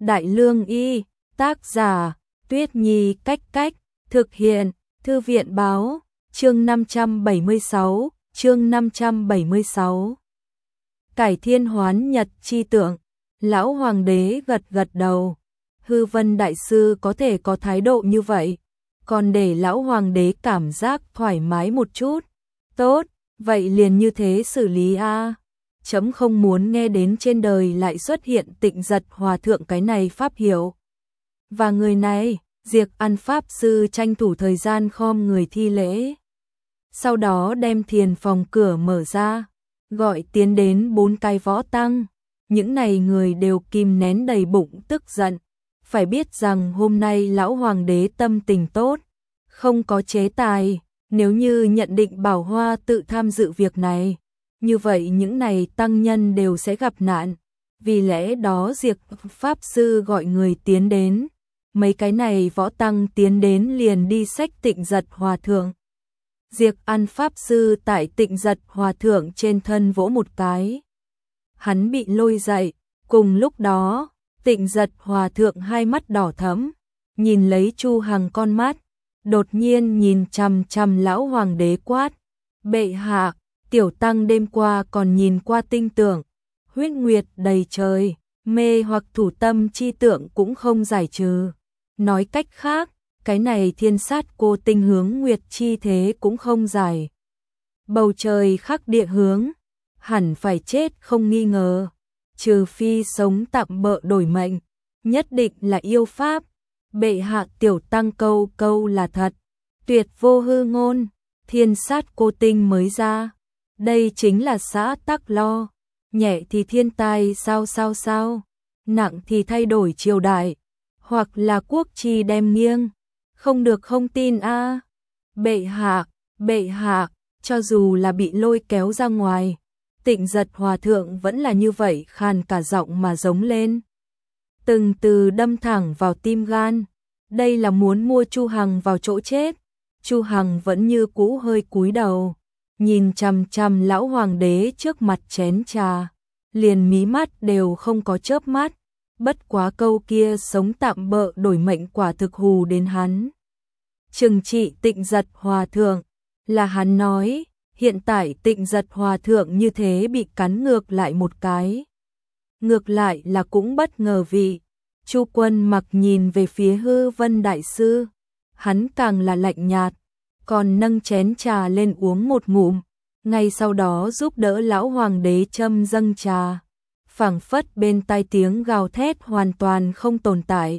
Đại Lương Y, tác giả, Tuyết Nhi Cách Cách, thực hiện, Thư viện Báo, chương 576. Cải thiên hoán nhật chi tượng, lão hoàng đế gật gật đầu. Hư Vân đại sư có thể có thái độ như vậy, còn để lão hoàng đế cảm giác thoải mái một chút. Tốt, vậy liền như thế xử lý a. Chấm không muốn nghe đến trên đời lại xuất hiện Tịnh Giật hòa thượng cái này pháp hiệu. Và người này, Diệp An pháp sư tranh thủ thời gian khom người thi lễ. Sau đó đem thiền phòng cửa mở ra, gọi tiến đến 4 cái võ tăng. Những này người đều kìm nén đầy bụng tức giận. Phải biết rằng hôm nay lão hoàng đế tâm tình tốt, không có chế tài. Nếu như nhận định Bảo Hoa tự tham dự việc này, như vậy những này tăng nhân đều sẽ gặp nạn. Vì lẽ đó Diệp pháp sư gọi người tiến đến. Mấy cái này võ tăng tiến đến liền đi xách Tịnh Giật hòa thượng. Diệp An pháp sư tại Tịnh Giật hòa thượng trên thân vỗ một cái. Hắn bị lôi dậy, cùng lúc đó, Tịnh Giật hòa thượng hai mắt đỏ thẫm, nhìn lấy Chu Hằng con mắt, đột nhiên nhìn chằm chằm lão hoàng đế quát: "Bệ hạ, tiểu tăng đêm qua còn nhìn qua tinh tượng, huyết nguyệt đầy trời, mê hoặc thủ tâm chi tượng cũng không giải trừ. Nói cách khác, cái này thiên sát cô tinh hướng nguyệt chi thế cũng không giải. Bầu trời khắc địa hướng, hẳn phải chết không nghi ngờ, trừ phi sống tạm bợ đổi mệnh, nhất định là yêu pháp. Bệ hạ tiểu tăng câu câu là thật, tuyệt vô hư ngôn, thiên sát cô tinh mới ra. Đây chính là xã tắc lo, nhẹ thì thiên tai sao, nặng thì thay đổi triều đại, hoặc là quốc chi đem nghiêng, không được không tin a. Bệ hạ, cho dù là bị lôi kéo ra ngoài, Tịnh Giật hòa thượng vẫn là như vậy khàn cả giọng mà giống lên. Từng từ đâm thẳng vào tim gan, đây là muốn mua Chu Hằng vào chỗ chết. Chu Hằng vẫn như cũ hơi cúi đầu, nhìn chằm chằm lão hoàng đế trước mặt chén trà, liền mí mắt đều không có chớp mắt. Bất quá câu kia sống tạm bợ đổi mệnh quả thực hù đến hắn. Trừng trị Tịnh Giật hòa thượng, là hắn nói, hiện tại Tịnh Giật hòa thượng như thế bị cắn ngược lại một cái. Ngược lại là cũng bất ngờ vị. Chu Quân Mặc nhìn về phía Hư Vân đại sư, hắn càng là lạnh nhạt, còn nâng chén trà lên uống một ngụm, ngay sau đó giúp đỡ lão hoàng đế châm dâng trà. Phảng phất bên tai tiếng gào thét hoàn toàn không tồn tại.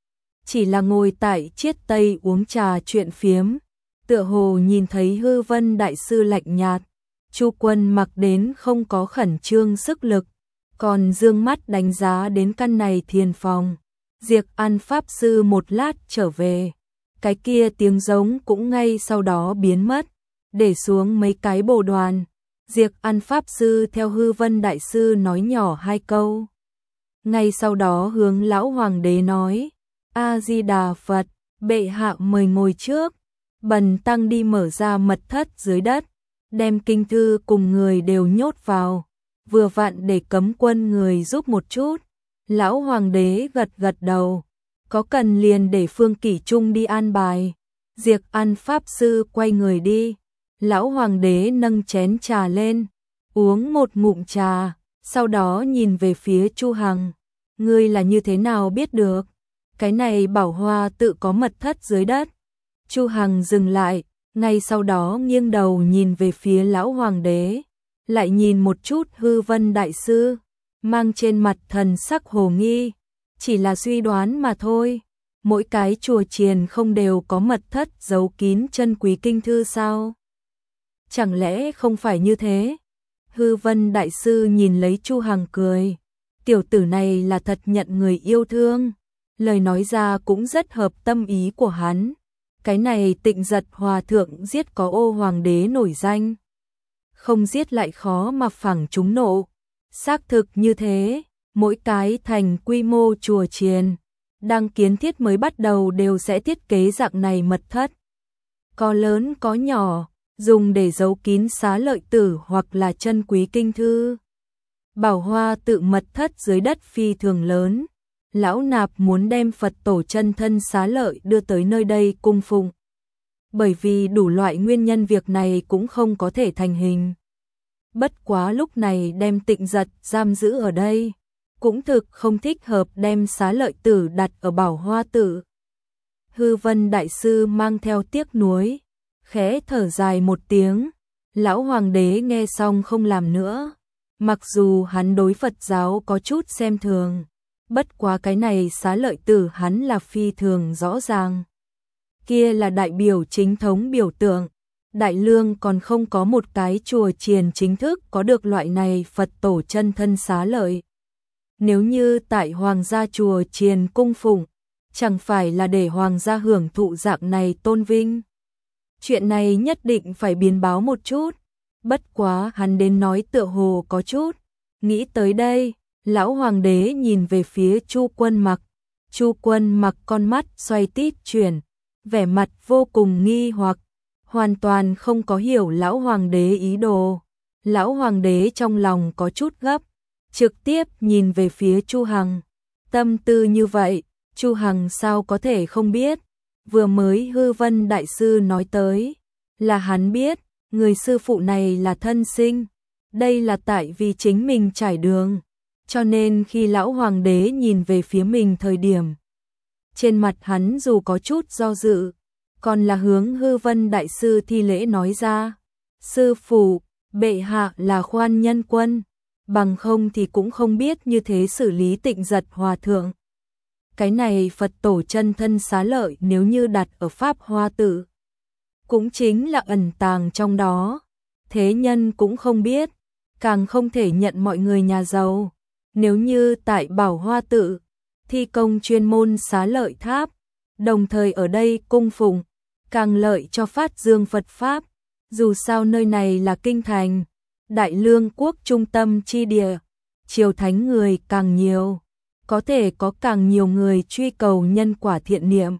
Chỉ là ngồi tại chiết tây uống trà chuyện phiếm, tựa hồ nhìn thấy Hư Vân đại sư lạnh nhạt. Chu Quân Mặc đến không có khẩn trương sức lực, còn dương mắt đánh giá đến căn này thiền phòng. Diệp An pháp sư một lát trở về, cái kia tiếng giống cũng ngay sau đó biến mất, để xuống mấy cái bồ đoàn. Diệp An pháp sư theo Hư Vân đại sư nói nhỏ hai câu. Ngay sau đó hướng lão hoàng đế nói: "A Di Đà Phật, bệ hạ mời ngồi trước." Bần tăng đi mở ra mật thất dưới đất, đem kinh thư cùng người đều nhốt vào, vừa vặn để cấm quân người giúp một chút. Lão hoàng đế gật gật đầu, có cần liền để Phương Kỷ Trung đi an bài. Diệp An pháp sư quay người đi. Lão hoàng đế nâng chén trà lên, uống một ngụm trà, sau đó nhìn về phía Chu Hằng. "Ngươi là như thế nào biết được? Cái này Bảo Hoa tự có mật thất dưới đất." Chu Hằng dừng lại, ngay sau đó nghiêng đầu nhìn về phía lão hoàng đế, lại nhìn một chút Hư Vân đại sư, mang trên mặt thần sắc hồ nghi. "Chỉ là suy đoán mà thôi, mỗi cái chùa chiền không đều có mật thất giấu kín chân quý kinh thư sao? Chẳng lẽ không phải như thế?" Hư Vân đại sư nhìn lấy Chu Hằng cười. Tiểu tử này là thật nhận người yêu thương, lời nói ra cũng rất hợp tâm ý của hắn. Cái này Tịnh Giật hòa thượng giết có ô hoàng đế nổi danh, không giết lại khó mà phẳng chúng nộ. Xác thực như thế, mỗi cái thành quy mô chùa chiền đang kiến thiết mới bắt đầu đều sẽ thiết kế dạng này mật thất, có lớn có nhỏ, dùng để giấu kín xá lợi tử hoặc là chân quý kinh thư. Bảo Hoa tự mật thất dưới đất phi thường lớn, Lão Nạp muốn đem Phật tổ chân thân Xá Lợi đưa tới nơi đây cung phụng. Bởi vì đủ loại nguyên nhân việc này cũng không có thể thành hình. Bất quá lúc này đem Tịnh Giật giam giữ ở đây, cũng thực không thích hợp đem Xá Lợi tử đặt ở Bảo Hoa Tự. Hư Vân Đại Sư mang theo tiếc nuối, khẽ thở dài một tiếng. Lão Hoàng đế nghe xong không làm nữa. Mặc dù hắn đối Phật giáo có chút xem thường, bất quá cái này Xá Lợi tử hắn là phi thường rõ ràng. Kia là đại biểu chính thống biểu tượng. Đại Lương còn không có một cái chùa chiền chính thức có được loại này Phật tổ chân thân Xá Lợi. Nếu như tại Hoàng gia chùa chiền cung phụng, chẳng phải là để Hoàng gia hưởng thụ dạng này tôn vinh. Chuyện này nhất định phải biến báo một chút. Bất quá hắn đến nói tựa hồ có chút. Nghĩ tới đây, lão Hoàng đế nhìn về phía Chu Quân Mặc. Chu Quân Mặc con mắt xoay tít chuyển, vẻ mặt vô cùng nghi hoặc, hoàn toàn không có hiểu lão Hoàng đế ý đồ. Lão Hoàng đế trong lòng có chút gấp, trực tiếp nhìn về phía Chu Hằng. Tâm tư như vậy, Chu Hằng sao có thể không biết. Vừa mới Hư Vân Đại Sư nói tới, là hắn biết, người sư phụ này là thân sinh. Đây là tại vì chính mình trải đường. Cho nên khi lão Hoàng đế nhìn về phía mình thời điểm, trên mặt hắn dù có chút do dự, còn là hướng Hư Vân Đại Sư thi lễ nói ra. Sư phụ, bệ hạ là khoan nhân quân, bằng không thì cũng không biết như thế xử lý Tịnh Giật hòa thượng. Cái này Phật tổ chân thân Xá Lợi nếu như đặt ở Pháp Hoa Tự, cũng chính là ẩn tàng trong đó. Thế nhân cũng không biết, càng không thể nhận mọi người nhà giàu. Nếu như tại Bảo Hoa Tự, thi công chuyên môn Xá Lợi tháp, đồng thời ở đây cung phụng, càng lợi cho phát dương Phật Pháp. Dù sao nơi này là kinh thành, Đại Lương quốc trung tâm chi địa, triều thánh người càng nhiều, có thể có càng nhiều người truy cầu nhân quả thiện niệm.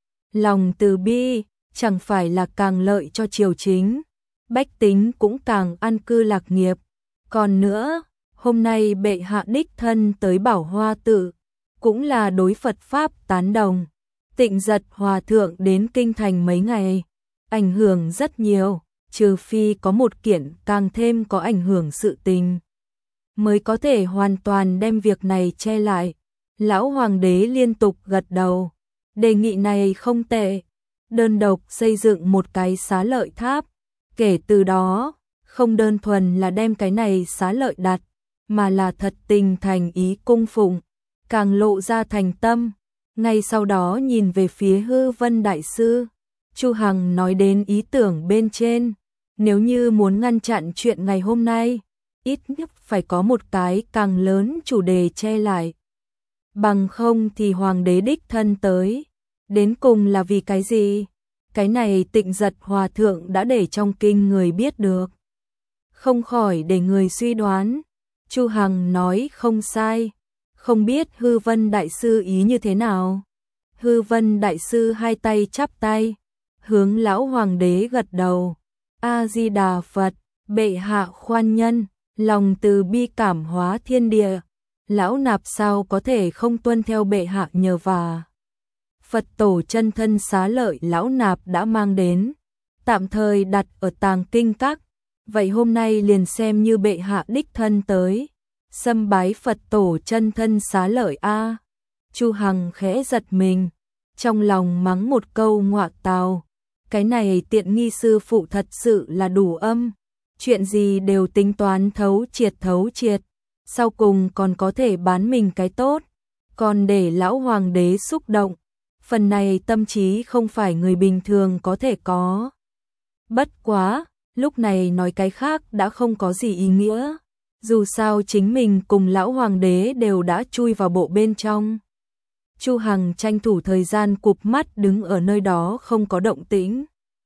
Lòng từ bi, chẳng phải là càng lợi cho triều chính, bách tính cũng càng an cư lạc nghiệp. Còn nữa, hôm nay bệ hạ đích thân tới Bảo Hoa Tự, cũng là đối Phật Pháp tán đồng. Tịnh Giật hòa thượng đến kinh thành mấy ngày, ảnh hưởng rất nhiều, trừ phi có một kiện càng thêm có ảnh hưởng sự tình, mới có thể hoàn toàn đem việc này che lại. Lão Hoàng đế liên tục gật đầu, đề nghị này không tệ, đơn độc xây dựng một cái Xá Lợi tháp. Kể từ đó, không đơn thuần là đem cái này Xá Lợi đặt, mà là thật tình thành ý cung phụng, càng lộ ra thành tâm. Ngay sau đó nhìn về phía Hư Vân Đại Sư, Chu Hằng nói đến ý tưởng bên trên, nếu như muốn ngăn chặn chuyện ngày hôm nay, ít nhất phải có một cái càng lớn chủ đề che lại. Bằng không thì Hoàng đế đích thân tới, đến cùng là vì cái gì? Cái này Tịnh Giật hòa thượng đã để trong kinh người biết được, không khỏi để người suy đoán. Chu Hằng nói không sai, không biết Hư Vân Đại Sư ý như thế nào. Hư Vân Đại Sư hai tay chắp tay, hướng lão Hoàng đế gật đầu. A Di Đà Phật, bệ hạ khoan nhân, lòng từ bi cảm hóa thiên địa, lão nạp sao có thể không tuân theo bệ hạ nhờ vả. Phật tổ chân thân Xá Lợi lão nạp đã mang đến, tạm thời đặt ở Tàng Kinh Các, vậy hôm nay liền xem như bệ hạ đích thân tới, sâm bái Phật tổ chân thân Xá Lợi a. Chu Hằng khẽ giật mình, trong lòng mắng một câu ngọa tào, cái này tiện nghi sư phụ thật sự là đủ âm, chuyện gì đều tính toán thấu triệt, sau cùng còn có thể bán mình cái tốt, còn để lão Hoàng đế xúc động. Phần này tâm trí không phải người bình thường có thể có. Bất quá, lúc này nói cái khác đã không có gì ý nghĩa. Dù sao chính mình cùng lão Hoàng đế đều đã chui vào bộ bên trong. Chu Hằng tranh thủ thời gian cụp mắt đứng ở nơi đó không có động tĩnh.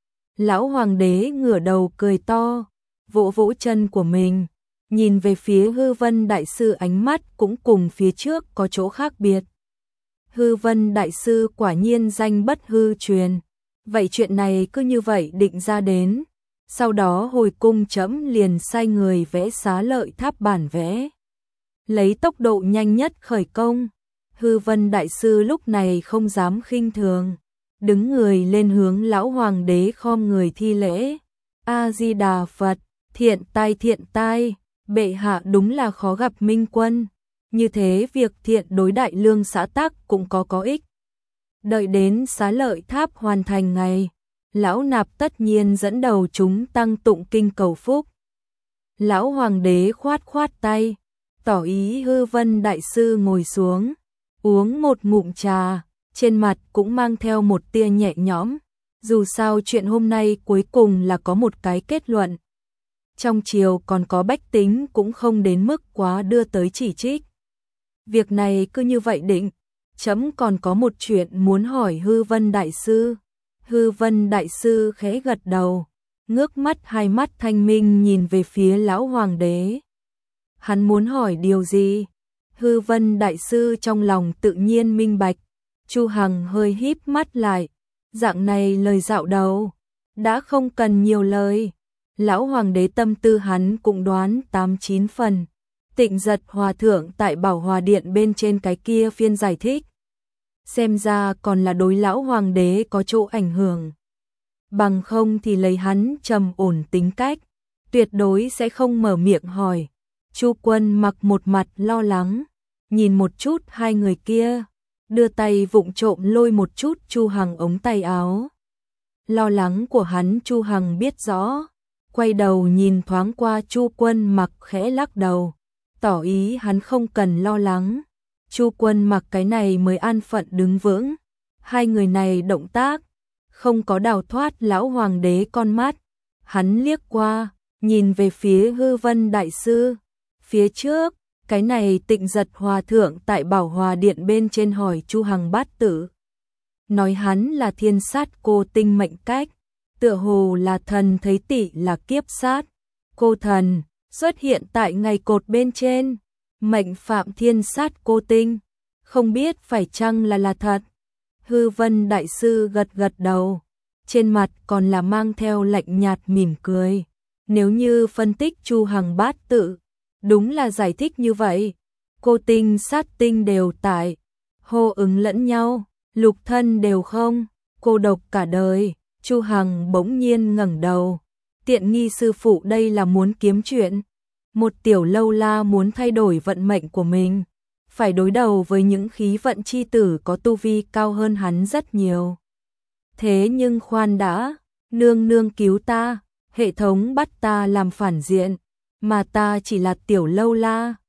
Lão Hoàng đế ngửa đầu cười to, vỗ vỗ chân của mình, nhìn về phía Hư Vân Đại Sư, ánh mắt cũng cùng phía trước có chỗ khác biệt. Hư Vân Đại Sư quả nhiên danh bất hư truyền. Vậy chuyện này cứ như vậy định ra đến. Sau đó hồi cung trẫm liền sai người vẽ Xá Lợi tháp bản vẽ. Lấy tốc độ nhanh nhất khởi công. Hư Vân Đại Sư lúc này không dám khinh thường, đứng người lên hướng lão hoàng đế khom người thi lễ. A-di-đà Phật, thiện tai, bệ hạ đúng là khó gặp minh quân. Như thế việc thiện đối đại lương xã tắc cũng có ích. Đợi đến Xá Lợi Tháp hoàn thành ngày, lão nạp tất nhiên dẫn đầu chúng tăng tụng kinh cầu phúc. Lão hoàng đế khoát khoát tay, tỏ ý Hư Vân Đại Sư ngồi xuống, uống một ngụm trà, trên mặt cũng mang theo một tia nhẹ nhõm. Dù sao chuyện hôm nay cuối cùng là có một cái kết luận. Trong triều còn có bách tính cũng không đến mức quá đưa tới chỉ trích. Việc này cứ như vậy định, chấm còn có một chuyện muốn hỏi Hư Vân Đại Sư. Hư Vân Đại Sư khẽ gật đầu, ngước mắt hai mắt thanh minh nhìn về phía lão hoàng đế. Hắn muốn hỏi điều gì? Hư Vân Đại Sư trong lòng tự nhiên minh bạch. Chu Hằng hơi híp mắt lại, dạng này lời dạo đầu, đã không cần nhiều lời. Lão hoàng đế tâm tư hắn cũng đoán 8-9 phần. Tịnh Giật hòa thượng tại Bảo Hòa Điện bên trên cái kia phiên giải thích, xem ra còn là đối lão hoàng đế có chỗ ảnh hưởng. Bằng không thì lấy hắn trầm ổn tính cách, tuyệt đối sẽ không mở miệng hỏi. Chu Quân Mặc một mặt lo lắng, nhìn một chút hai người kia, đưa tay vụng trộm lôi một chút Chu Hằng ống tay áo. Lo lắng của hắn Chu Hằng biết rõ, quay đầu nhìn thoáng qua Chu Quân Mặc khẽ lắc đầu, tỏ ý hắn không cần lo lắng. Chu Quân Mặc cái này mới an phận đứng vững. Hai người này động tác không có đào thoát lão hoàng đế con mắt. Hắn liếc qua, nhìn về phía Hư Vân Đại Sư. Phía trước, cái này Tịnh Giật hòa thượng tại Bảo Hòa Điện bên trên hỏi Chu Hằng bát tử, nói hắn là thiên sát cô tinh mệnh cách, tựa hồ là thần thấy Tỵ là kiếp sát. Cô thần xuất hiện tại ngày cột bên trên, mệnh phạm thiên sát cô tinh, không biết phải chăng là thật. Hư Vân Đại Sư gật gật đầu, trên mặt còn là mang theo lạnh nhạt mỉm cười. Nếu như phân tích Chu Hằng bát tự, đúng là giải thích như vậy. Cô tinh sát tinh đều tại, hô ứng lẫn nhau, lục thân đều không, cô độc cả đời. Chu Hằng bỗng nhiên ngẩng đầu, tiện nghi sư phụ đây là muốn kiếm chuyện. Một tiểu lâu la muốn thay đổi vận mệnh của mình, phải đối đầu với những khí vận chi tử có tu vi cao hơn hắn rất nhiều. Thế nhưng khoan đã, nương nương cứu ta, hệ thống bắt ta làm phản diện, mà ta chỉ là tiểu lâu la,